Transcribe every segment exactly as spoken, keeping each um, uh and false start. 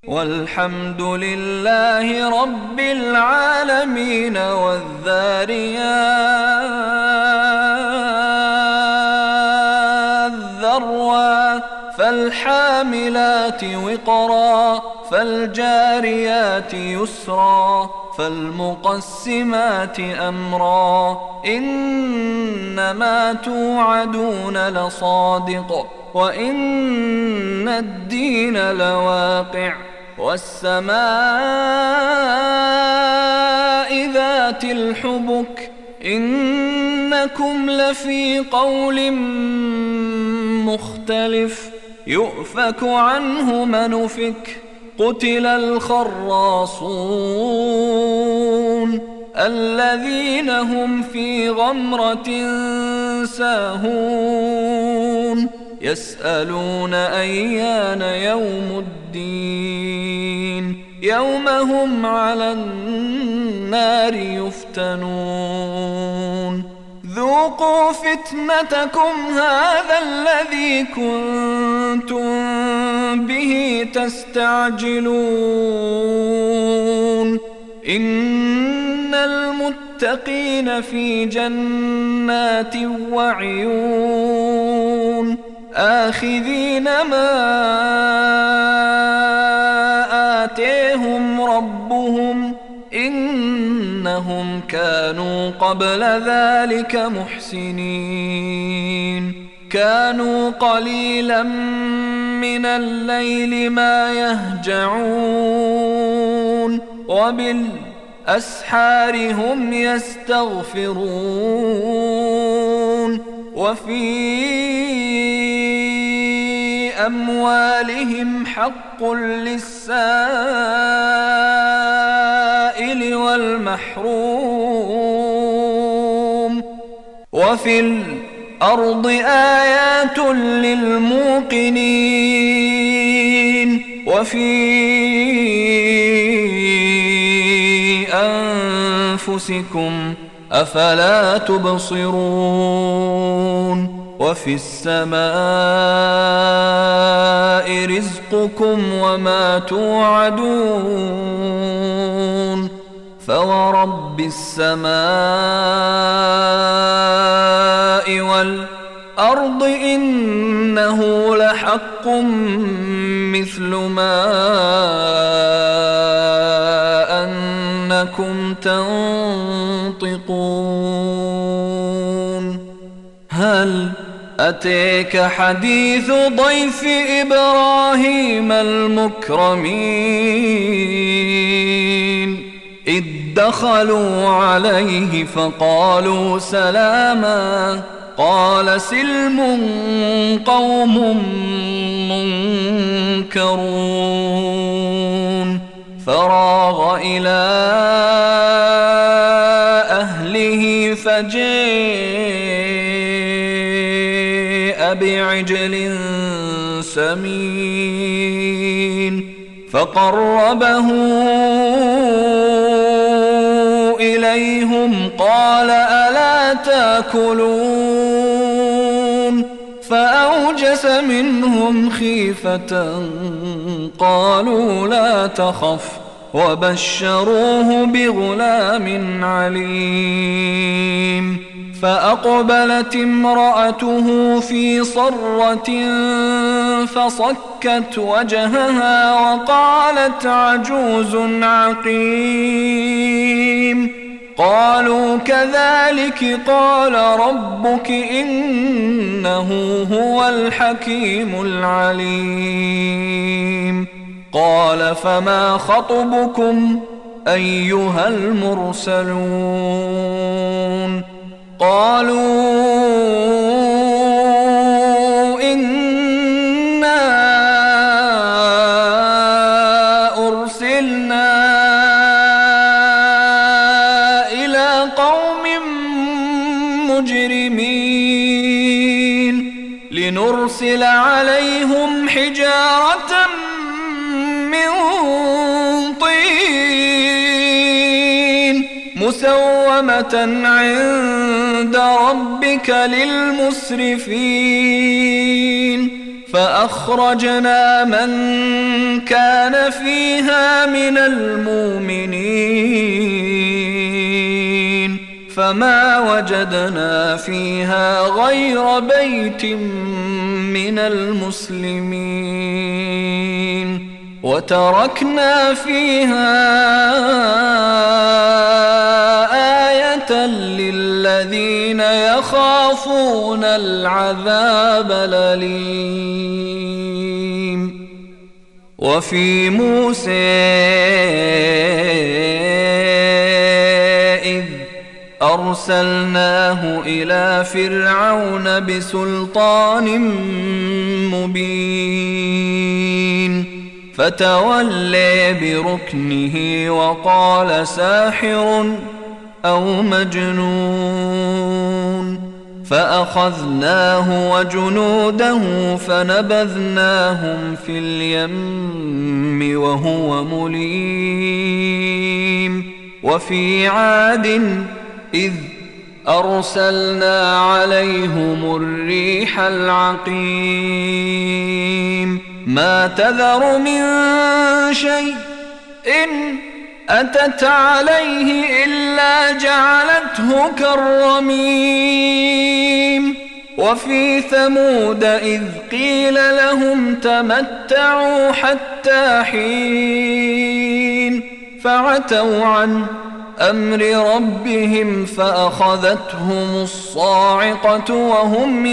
والحمد لله رب العالمين. والذاريات ذروا فالحاملات وقرا فالجاريات يسرا فالمقسمات أمرا إنما توعدون لصادق وإن الدين لواقع والسماء ذات الحبك إنكم لفي قول مختلف يؤفك عنه من أفك قتل الخراصون الذين هم في غمرة ساهون يسألون أيان يوم الدين يوم هم على النار يفتنون ذوقوا فتنتكم هذا الذي كنتم به تستعجلون إن المتقين في جنات وعيون آخذين ما آتيهم ربهم إنهم كانوا قبل ذلك محسنين كانوا قليلا من الليل ما يهجعون وبالأسحار هم يستغفرون وفي أموالهم حق للسائل والمحروم وفي الأرض آيات للموقنين وفي أنفسكم أفلا تبصرون وفي السماء رزقكم وما توعدون فورب السماء والأرض إنه لحق مثل ما أنكم تنطقون هل أتيك حديث ضيف إبراهيم المكرمين إذ دخلوا عليه فقالوا سلاما قال سلم قوم منكرون فراغ إلى أهله فجاء بعجل سمين فقربه إليهم قال ألا تأكلون فأوجس منهم خيفة قالوا لا تخف وبشروه بغلام عليم فأقبلت امرأته في صرة فصكت وجهها وقالت عجوز عقيم قالوا كذلك قال ربك إنه هو الحكيم العليم قال فما خطبكم أيها المرسلون قالوا إنا أرسلنا إلى قوم مجرمين لنرسل عليهم حجارة من طين مسومة عند ربك للمسرفين فأخرجنا من كان فيها من المؤمنين فما وجدنا فيها غير بيت من المسلمين وتركنا فيها آية للذين يخافون العذاب الأليم. وفي موسى إذ أرسلناه إلى فرعون بسلطان مبين فتولى بركنه وقال ساحر أو مجنون فأخذناه وجنوده فنبذناهم في اليم وهو مليم. وفي عاد إذ أرسلنا عليهم الريح العقيم ما تذر من شيء إن أتت عليه إلا جعلته كالرميم. وفي ثمود إذ قيل لهم تمتعوا حتى حين فعتوا عن أمر ربهم فأخذتهم الصاعقة وهم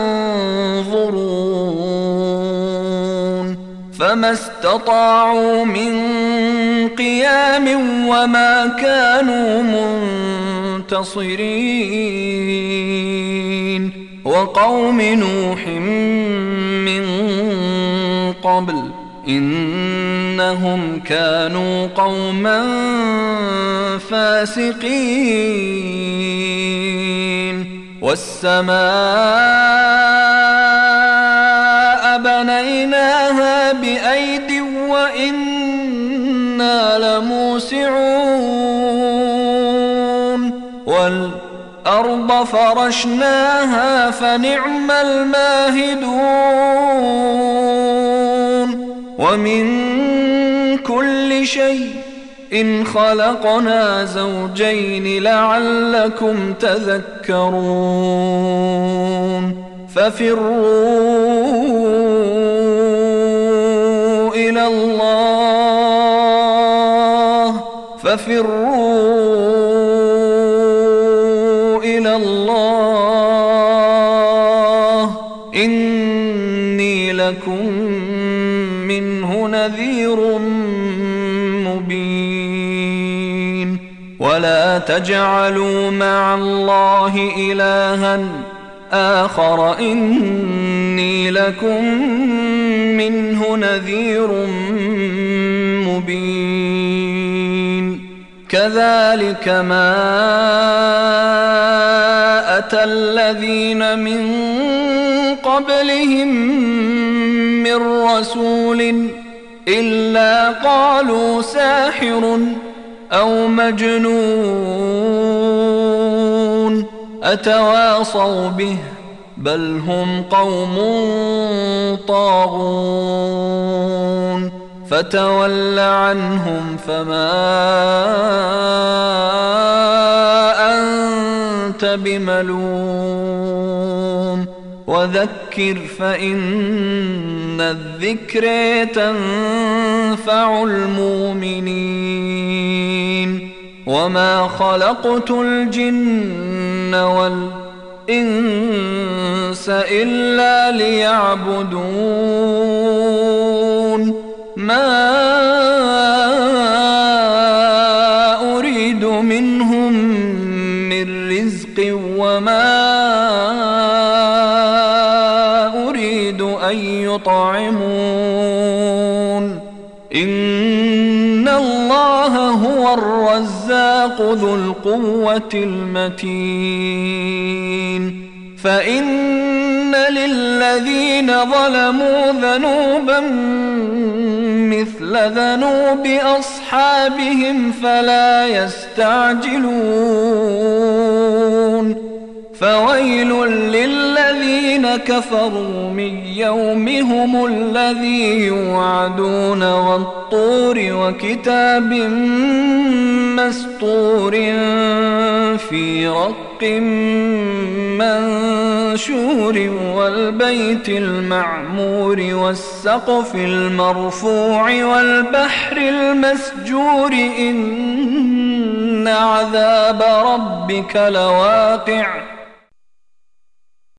ينظرون فما استطاعوا من قيام وما كانوا منتصرين. وقوم نوح من قبل إنهم كانوا قوما فاسقين. والسماء بنيناها بأيد وإنا لموسعون والأرض فرشناها فنعم الماهدون. ومن كل شيء إن خلقنا زوجين لعلكم تذكرون. ففروا إلى الله ففروا إلى الله إني لكم منه نذير مبين. ولا تجعلوا مع الله إلها آخر إني لكم منه نذير مبين. كذلك ما أتى الذين من قبلهم من رسول إلا قالوا ساحر أو مجنون أتواصوا به بل هم قوم طاغون. فتول عنهم فما أنت بملوم وذكر فإن الذكر تنفع المؤمنين. وما خلقت الجن والإنس إلا ليعبدون ما أريد منهم من رزق وما أريد أن يطعمون إن الله هو الرزاق ذو القوة المتين. فإن للذين ظلموا ذنوبا مثل ذنوب أصحابهم فلا يستعجلون فويل للذين كفروا من يومهم الذي يوعدون والطور وكتاب مسطور في رق منشور والبيت المعمور والسقف المرفوع والبحر المسجور إن عذاب ربك لواقع